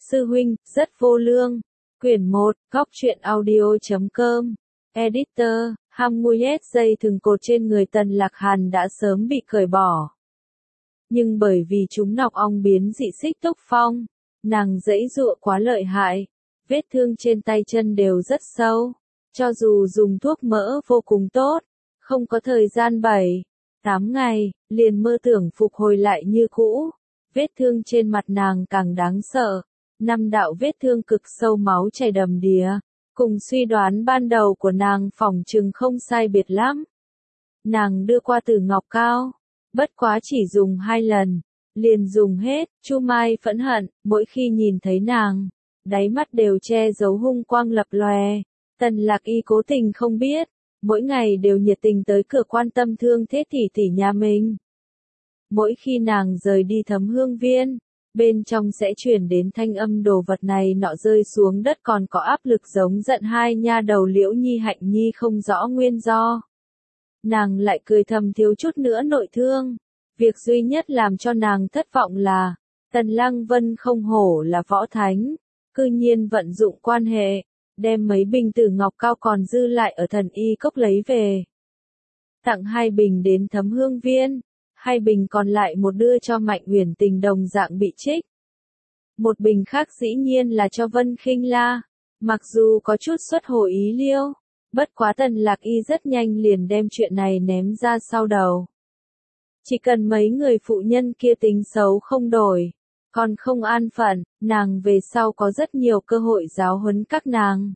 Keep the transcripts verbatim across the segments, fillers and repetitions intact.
Sư huynh, rất vô lương. Quyển một, góc truyện audio chấm com. Editor, hai mươi dây thừng cột trên người Tần Lạc Hàn đã sớm bị cởi bỏ. Nhưng bởi vì chúng nọc ong biến dị xích túc phong, nàng giãy giụa quá lợi hại. Vết thương trên tay chân đều rất sâu. Cho dù dùng thuốc mỡ vô cùng tốt, không có thời gian bảy, tám ngày, liền mơ tưởng phục hồi lại như cũ. Vết thương trên mặt nàng càng đáng sợ. Năm đạo vết thương cực sâu máu chảy đầm đìa. Cùng suy đoán ban đầu của nàng phỏng chừng không sai biệt lắm. Nàng đưa qua Tử Ngọc Cao. Bất quá chỉ dùng hai lần. Liền dùng hết. Chu Mai phẫn hận. Mỗi khi nhìn thấy nàng, đáy mắt đều che giấu hung quang lập lòe. Tần Lạc Y cố tình không biết. Mỗi ngày đều nhiệt tình tới cửa quan tâm thương thế tỷ tỷ nhà mình. Mỗi khi nàng rời đi Thấm Hương Viên, bên trong sẽ truyền đến thanh âm đồ vật này nọ rơi xuống đất, còn có áp lực giống giận hai nha đầu Liễu Nhi Hạnh Nhi không rõ nguyên do. Nàng lại cười thầm thiếu chút nữa nội thương. Việc duy nhất làm cho nàng thất vọng là, Tần Lăng Vân không hổ là võ thánh, cư nhiên vận dụng quan hệ, đem mấy bình Tử Ngọc Cao còn dư lại ở Thần Y Cốc lấy về. Tặng hai bình đến Thấm Hương Viên. Hai bình còn lại một đưa cho Mạnh Uyển Tình đồng dạng bị trích. Một bình khác dĩ nhiên là cho Vân Khinh La, mặc dù có chút xuất hồ ý liêu, bất quá Tần Lạc Y rất nhanh liền đem chuyện này ném ra sau đầu. Chỉ cần mấy người phụ nhân kia tính xấu không đổi, còn không an phận, nàng về sau có rất nhiều cơ hội giáo huấn các nàng.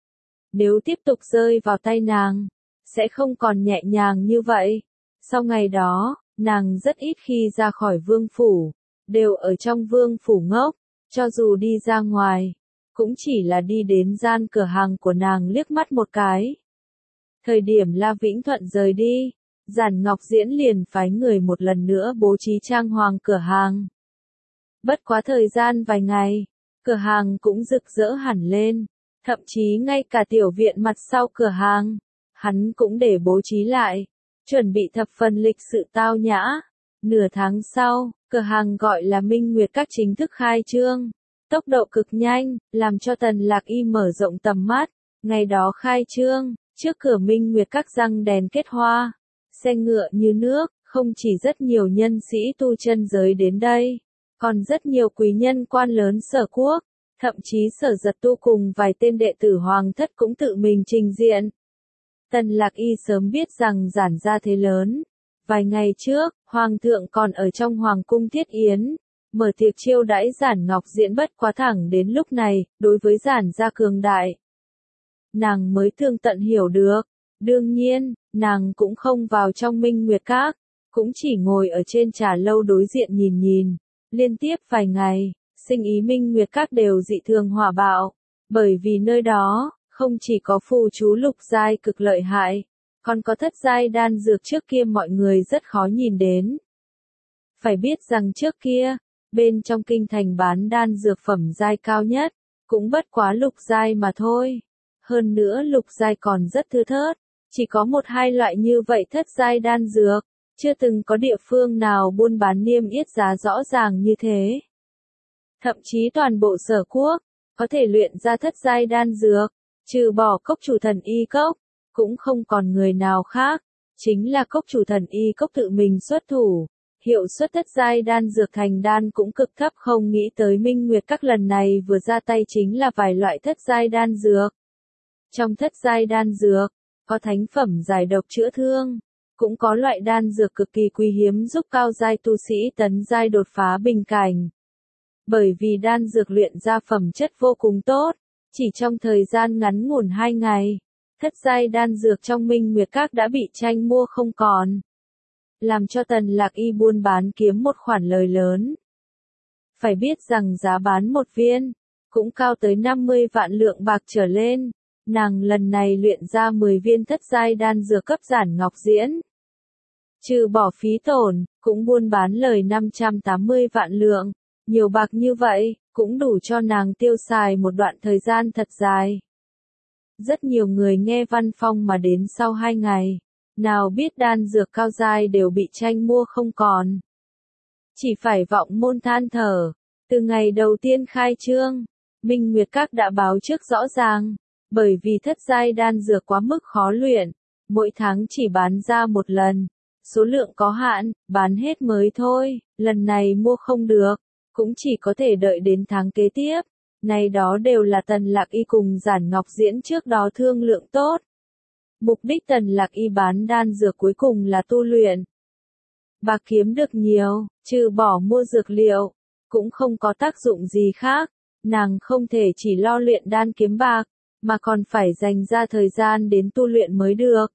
Nếu tiếp tục rơi vào tay nàng, sẽ không còn nhẹ nhàng như vậy. Sau ngày đó, nàng rất ít khi ra khỏi vương phủ, đều ở trong vương phủ ngốc, cho dù đi ra ngoài, cũng chỉ là đi đến gian cửa hàng của nàng liếc mắt một cái. Thời điểm La Vĩnh Thuận rời đi, Giản Ngọc Diễn liền phái người một lần nữa bố trí trang hoàng cửa hàng. Bất quá thời gian vài ngày, cửa hàng cũng rực rỡ hẳn lên, thậm chí ngay cả tiểu viện mặt sau cửa hàng, hắn cũng để bố trí lại. Chuẩn bị thập phần lịch sự tao nhã. Nửa tháng sau, cửa hàng gọi là Minh Nguyệt Các chính thức khai trương. Tốc độ cực nhanh, làm cho Tần Lạc Y mở rộng tầm mắt. Ngày đó khai trương, trước cửa Minh Nguyệt Các răng đèn kết hoa, xe ngựa như nước, không chỉ rất nhiều nhân sĩ tu chân giới đến đây, còn rất nhiều quý nhân quan lớn Sở Quốc, thậm chí Sở Giật Tu cùng vài tên đệ tử hoàng thất cũng tự mình trình diện. Tần Lạc Y sớm biết rằng Giản gia thế lớn. Vài ngày trước, Hoàng thượng còn ở trong Hoàng cung thiết yến, mở tiệc chiêu đãi Giản Ngọc Diễn, bất quá thẳng đến lúc này, đối với Giản gia cường đại, nàng mới thương tận hiểu được. Đương nhiên, nàng cũng không vào trong Minh Nguyệt Các, cũng chỉ ngồi ở trên trà lâu đối diện nhìn nhìn. Liên tiếp vài ngày, sinh ý Minh Nguyệt Các đều dị thường hỏa bạo, bởi vì nơi đó không chỉ có phù chú lục giai cực lợi hại, còn có thất giai đan dược trước kia mọi người rất khó nhìn đến. Phải biết rằng trước kia, bên trong kinh thành bán đan dược phẩm giai cao nhất, cũng bất quá lục giai mà thôi. Hơn nữa lục giai còn rất thưa thớt, chỉ có một hai loại như vậy thất giai đan dược, chưa từng có địa phương nào buôn bán niêm yết giá rõ ràng như thế. Thậm chí toàn bộ Sở Quốc, có thể luyện ra thất giai đan dược, trừ bỏ Cốc chủ Thần Y Cốc, cũng không còn người nào khác, chính là Cốc chủ Thần Y Cốc tự mình xuất thủ. Hiệu suất thất giai đan dược thành đan cũng cực thấp, không nghĩ tới Minh Nguyệt Các lần này vừa ra tay chính là vài loại thất giai đan dược. Trong thất giai đan dược, có thánh phẩm giải độc chữa thương, cũng có loại đan dược cực kỳ quý hiếm giúp cao giai tu sĩ tấn giai đột phá bình cảnh. Bởi vì đan dược luyện ra phẩm chất vô cùng tốt, chỉ trong thời gian ngắn ngủn hai ngày, thất giai đan dược trong Minh Nguyệt Các đã bị tranh mua không còn, làm cho Tần Lạc Y buôn bán kiếm một khoản lời lớn. Phải biết rằng giá bán một viên cũng cao tới năm mươi vạn lượng bạc trở lên. Nàng lần này luyện ra mười viên thất giai đan dược cấp Giản Ngọc Diễn, trừ bỏ phí tổn, cũng buôn bán lời năm trăm tám mươi vạn lượng. Nhiều bạc như vậy, cũng đủ cho nàng tiêu xài một đoạn thời gian thật dài. Rất nhiều người nghe văn phong mà đến sau hai ngày, nào biết đan dược cao giai đều bị tranh mua không còn. Chỉ phải vọng môn than thở, Từ ngày đầu tiên khai trương, Minh Nguyệt Các đã báo trước rõ ràng, bởi vì thất giai đan dược quá mức khó luyện, mỗi tháng chỉ bán ra một lần, số lượng có hạn, bán hết mới thôi, lần này mua không được, cũng chỉ có thể đợi đến tháng kế tiếp. Này đó đều là Tần Lạc Y cùng Giản Ngọc Diễn trước đó thương lượng tốt. Mục đích Tần Lạc Y bán đan dược cuối cùng là tu luyện. Bạc kiếm được nhiều, trừ bỏ mua dược liệu, cũng không có tác dụng gì khác, nàng không thể chỉ lo luyện đan kiếm bạc, mà còn phải dành ra thời gian đến tu luyện mới được.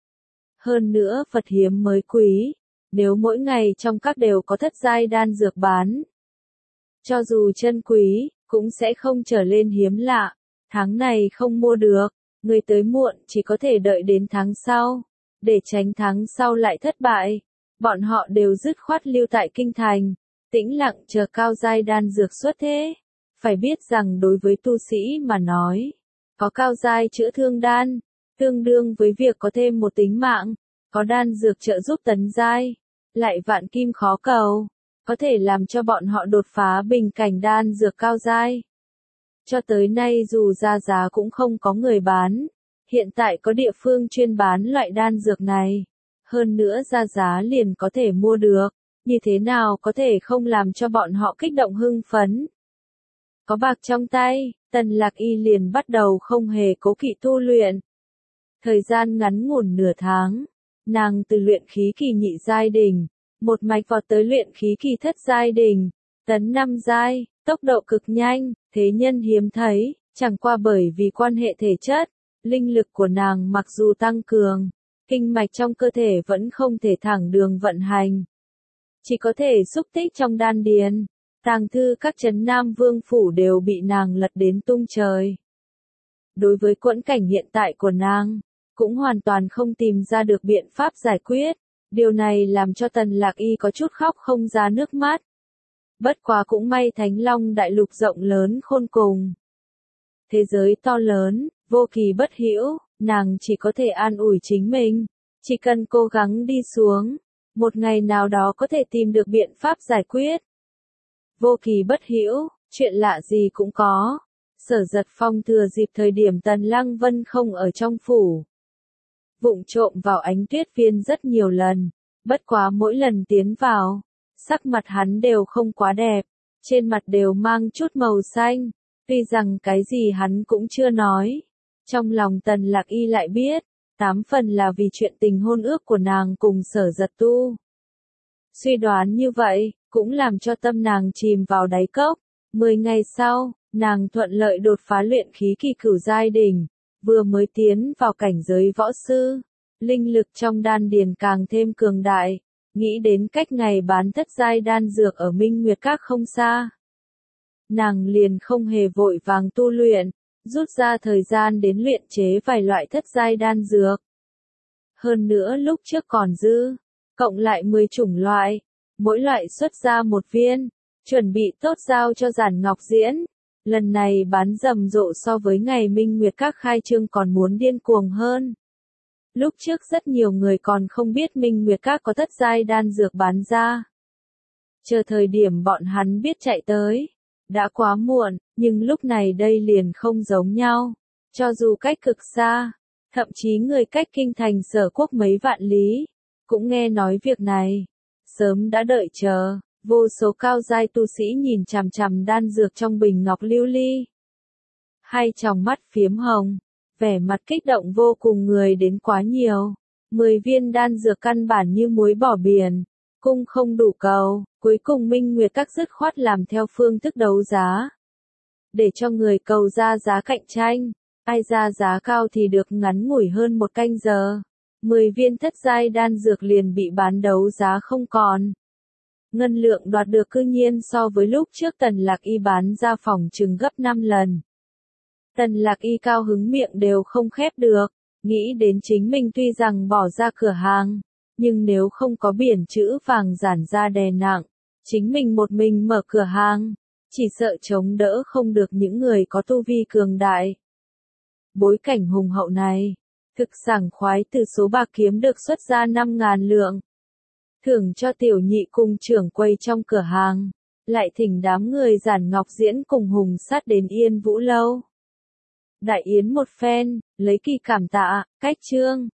Hơn nữa Phật hiếm mới quý, nếu mỗi ngày trong các đều có thất giai đan dược bán, cho dù chân quý, cũng sẽ không trở lên hiếm lạ. Tháng này không mua được, người tới muộn chỉ có thể đợi đến tháng sau, để tránh tháng sau lại thất bại. Bọn họ đều dứt khoát lưu tại kinh thành, tĩnh lặng chờ cao giai đan dược xuất thế. Phải biết rằng đối với tu sĩ mà nói, có cao giai chữa thương đan, tương đương với việc có thêm một tính mạng, có đan dược trợ giúp tấn giai, lại vạn kim khó cầu, có thể làm cho bọn họ đột phá bình cảnh đan dược cao giai. Cho tới nay dù ra giá cũng không có người bán, hiện tại có địa phương chuyên bán loại đan dược này, hơn nữa ra giá liền có thể mua được, như thế nào có thể không làm cho bọn họ kích động hưng phấn. Có bạc trong tay, Tần Lạc Y liền bắt đầu không hề cố kỵ tu luyện. Thời gian ngắn ngủn nửa tháng, nàng từ luyện khí kỳ nhị giai đỉnh, một mạch vọt tới luyện khí kỳ thất giai đỉnh, tấn năm giai, tốc độ cực nhanh, thế nhân hiếm thấy, chẳng qua bởi vì quan hệ thể chất, linh lực của nàng mặc dù tăng cường, kinh mạch trong cơ thể vẫn không thể thẳng đường vận hành, chỉ có thể xúc tích trong đan điền. Tàng thư các trấn Nam Vương phủ đều bị nàng lật đến tung trời. Đối với quẫn cảnh hiện tại của nàng, cũng hoàn toàn không tìm ra được biện pháp giải quyết, điều này làm cho Tần Lạc Y có chút khóc không ra nước mắt. Bất quá cũng may Thánh Long đại lục rộng lớn khôn cùng. Thế giới to lớn, vô kỳ bất hữu, nàng chỉ có thể an ủi chính mình, chỉ cần cố gắng đi xuống, một ngày nào đó có thể tìm được biện pháp giải quyết. Vô kỳ bất hữu, chuyện lạ gì cũng có. Sở Giật Phong thừa dịp thời điểm Tần Lăng Vân không ở trong phủ, vụng trộm vào Ánh Tuyết Viên rất nhiều lần, bất quá mỗi lần tiến vào, sắc mặt hắn đều không quá đẹp, trên mặt đều mang chút màu xanh, tuy rằng cái gì hắn cũng chưa nói. Trong lòng Tần Lạc Y lại biết, tám phần là vì chuyện tình hôn ước của nàng cùng Sở Giật Tu. Suy đoán như vậy, cũng làm cho tâm nàng chìm vào đáy cốc. Mười ngày sau, nàng thuận lợi đột phá luyện khí kỳ cửu giai đỉnh, vừa mới tiến vào cảnh giới võ sư, linh lực trong đan điền càng thêm cường đại, nghĩ đến cách ngày bán thất giai đan dược ở Minh Nguyệt Các không xa. Nàng liền không hề vội vàng tu luyện, rút ra thời gian đến luyện chế vài loại thất giai đan dược. Hơn nữa lúc trước còn dư, cộng lại mười chủng loại, mỗi loại xuất ra một viên, chuẩn bị tốt giao cho Giản Ngọc Diễn. Lần này bán rầm rộ so với ngày Minh Nguyệt Các khai trương còn muốn điên cuồng hơn. Lúc trước rất nhiều người còn không biết Minh Nguyệt Các có thất giai đan dược bán ra. Chờ thời điểm bọn hắn biết chạy tới, đã quá muộn, nhưng lúc này đây liền không giống nhau. Cho dù cách cực xa, thậm chí người cách kinh thành Sở Quốc mấy vạn lý, cũng nghe nói việc này, sớm đã đợi chờ. Vô số cao giai tu sĩ nhìn chằm chằm đan dược trong bình ngọc lưu ly. Hai tròng mắt phiếm hồng, vẻ mặt kích động vô cùng, người đến quá nhiều. Mười viên đan dược căn bản như muối bỏ biển, cung không đủ cầu, cuối cùng Minh Nguyệt Các dứt khoát làm theo phương thức đấu giá. Để cho người cầu ra giá cạnh tranh, ai ra giá cao thì được ngắn ngủi hơn một canh giờ. Mười viên thất giai đan dược liền bị bán đấu giá không còn. Ngân lượng đoạt được cư nhiên so với lúc trước Tần Lạc Y bán ra phòng chừng gấp năm lần. Tần Lạc Y cao hứng miệng đều không khép được, nghĩ đến chính mình tuy rằng bỏ ra cửa hàng, nhưng nếu không có biển chữ vàng giản ra đè nặng, chính mình một mình mở cửa hàng, chỉ sợ chống đỡ không được những người có tu vi cường đại. Bối cảnh hùng hậu này, thực sảng khoái từ số bạc kiếm được xuất ra năm ngàn lượng. Thưởng cho tiểu nhị cùng trưởng quầy trong cửa hàng, lại thỉnh đám người Giản Ngọc Diễn cùng Hùng Sát đến Yên Vũ Lâu. Đại yến một phen, lấy kỳ cảm tạ, cách trương.